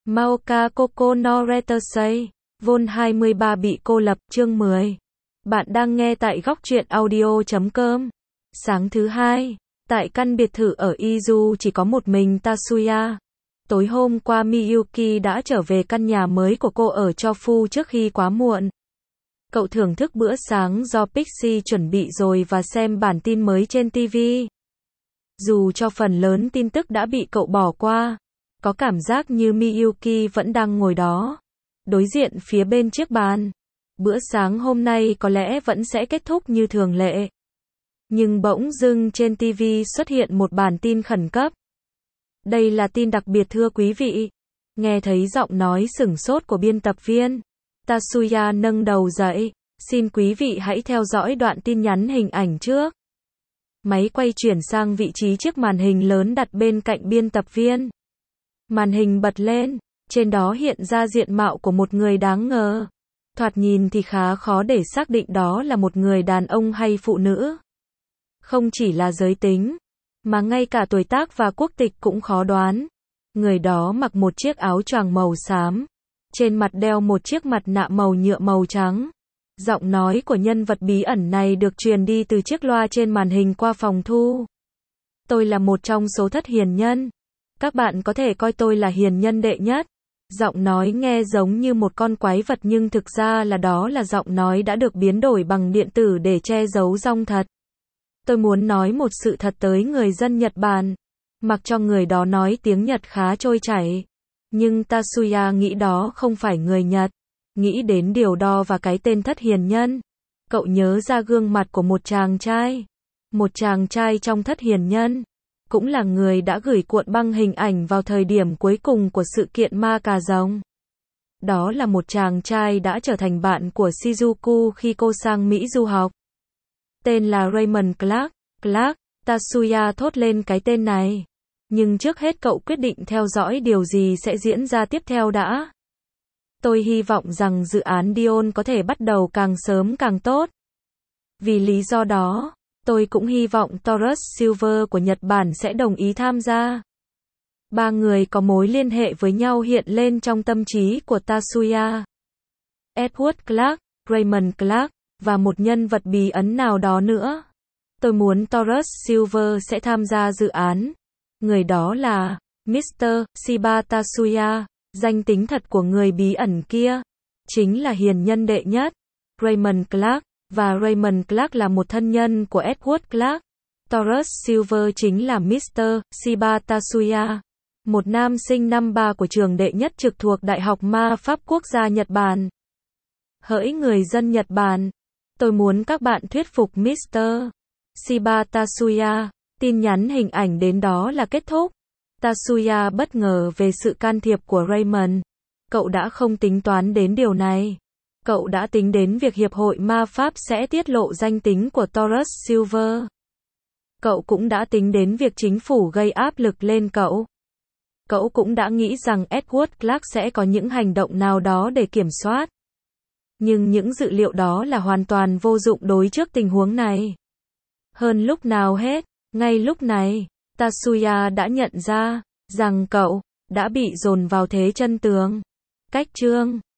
Maoka Koko no Retasei, Vol 23 bị cô lập, chương 10. Bạn đang nghe tại góc truyện audio.com. Sáng thứ hai, tại căn biệt thự ở Izu chỉ có một mình Tatsuya. Tối hôm qua Miyuki đã trở về căn nhà mới của cô ở Chofu trước khi quá muộn. Cậu thưởng thức bữa sáng do Pixie chuẩn bị rồi và xem bản tin mới trên TV. Dù cho phần lớn tin tức đã bị cậu bỏ qua, có cảm giác như Miyuki vẫn đang ngồi đó, đối diện phía bên chiếc bàn. Bữa sáng hôm nay có lẽ vẫn sẽ kết thúc như thường lệ. Nhưng bỗng dưng trên TV xuất hiện một bản tin khẩn cấp. Đây là tin đặc biệt thưa quý vị. Nghe thấy giọng nói sửng sốt của biên tập viên, Tatsuya nâng đầu dậy. Xin quý vị hãy theo dõi đoạn tin nhắn hình ảnh trước. Máy quay chuyển sang vị trí chiếc màn hình lớn đặt bên cạnh biên tập viên. Màn hình bật lên, trên đó hiện ra diện mạo của một người đáng ngờ. Thoạt nhìn thì khá khó để xác định đó là một người đàn ông hay phụ nữ. Không chỉ là giới tính, mà ngay cả tuổi tác và quốc tịch cũng khó đoán. Người đó mặc một chiếc áo choàng màu xám, trên mặt đeo một chiếc mặt nạ màu nhựa màu trắng. Giọng nói của nhân vật bí ẩn này được truyền đi từ chiếc loa trên màn hình qua phòng thu. Tôi là một trong số thất hiền nhân. Các bạn có thể coi tôi là hiền nhân đệ nhất. Giọng nói nghe giống như một con quái vật nhưng thực ra đó là giọng nói đã được biến đổi bằng điện tử để che giấu giọng thật. Tôi muốn nói một sự thật tới người dân Nhật Bản. Mặc cho người đó nói tiếng Nhật khá trôi chảy. Nhưng Tatsuya nghĩ đó không phải người Nhật. Nghĩ đến điều đó và cái tên thất hiền nhân. Cậu nhớ ra gương mặt của một chàng trai. Một chàng trai trong thất hiền nhân. Cũng là người đã gửi cuộn băng hình ảnh vào thời điểm cuối cùng của sự kiện ma cà rồng. Đó là một chàng trai đã trở thành bạn của Shizuku khi cô sang Mỹ du học. Tên là Raymond Clark. Clark, Tatsuya thốt lên cái tên này. Nhưng trước hết cậu quyết định theo dõi điều gì sẽ diễn ra tiếp theo đã. Tôi hy vọng rằng dự án Dion có thể bắt đầu càng sớm càng tốt. Vì lý do đó, tôi cũng hy vọng Taurus Silver của Nhật Bản sẽ đồng ý tham gia. Ba người có mối liên hệ với nhau hiện lên trong tâm trí của Tatsuya. Edward Clark, Raymond Clark, và một nhân vật bí ẩn nào đó nữa. Tôi muốn Taurus Silver sẽ tham gia dự án. Người đó là Mr. Shiba Tatsuya. Danh tính thật của người bí ẩn kia chính là hiền nhân đệ nhất, Raymond Clark, và Raymond Clark là một thân nhân của Edward Clark. Taurus Silver chính là Mr. Shiba Tatsuya, một nam sinh năm 3 của trường đệ nhất trực thuộc Đại học Ma pháp Quốc gia Nhật Bản. Hỡi người dân Nhật Bản, tôi muốn các bạn thuyết phục Mr. Shiba Tatsuya. Tin nhắn hình ảnh đến đó là kết thúc. Tatsuya bất ngờ về sự can thiệp của Raymond. Cậu đã không tính toán đến điều này. Cậu đã tính đến việc Hiệp hội Ma pháp sẽ tiết lộ danh tính của Taurus Silver. Cậu cũng đã tính đến việc chính phủ gây áp lực lên cậu. Cậu cũng đã nghĩ rằng Edward Clark sẽ có những hành động nào đó để kiểm soát. Nhưng những dự liệu đó là hoàn toàn vô dụng đối trước tình huống này. Hơn lúc nào hết, ngay lúc này, Tatsuya đã nhận ra rằng cậu đã bị dồn vào thế chân tường. Cách chương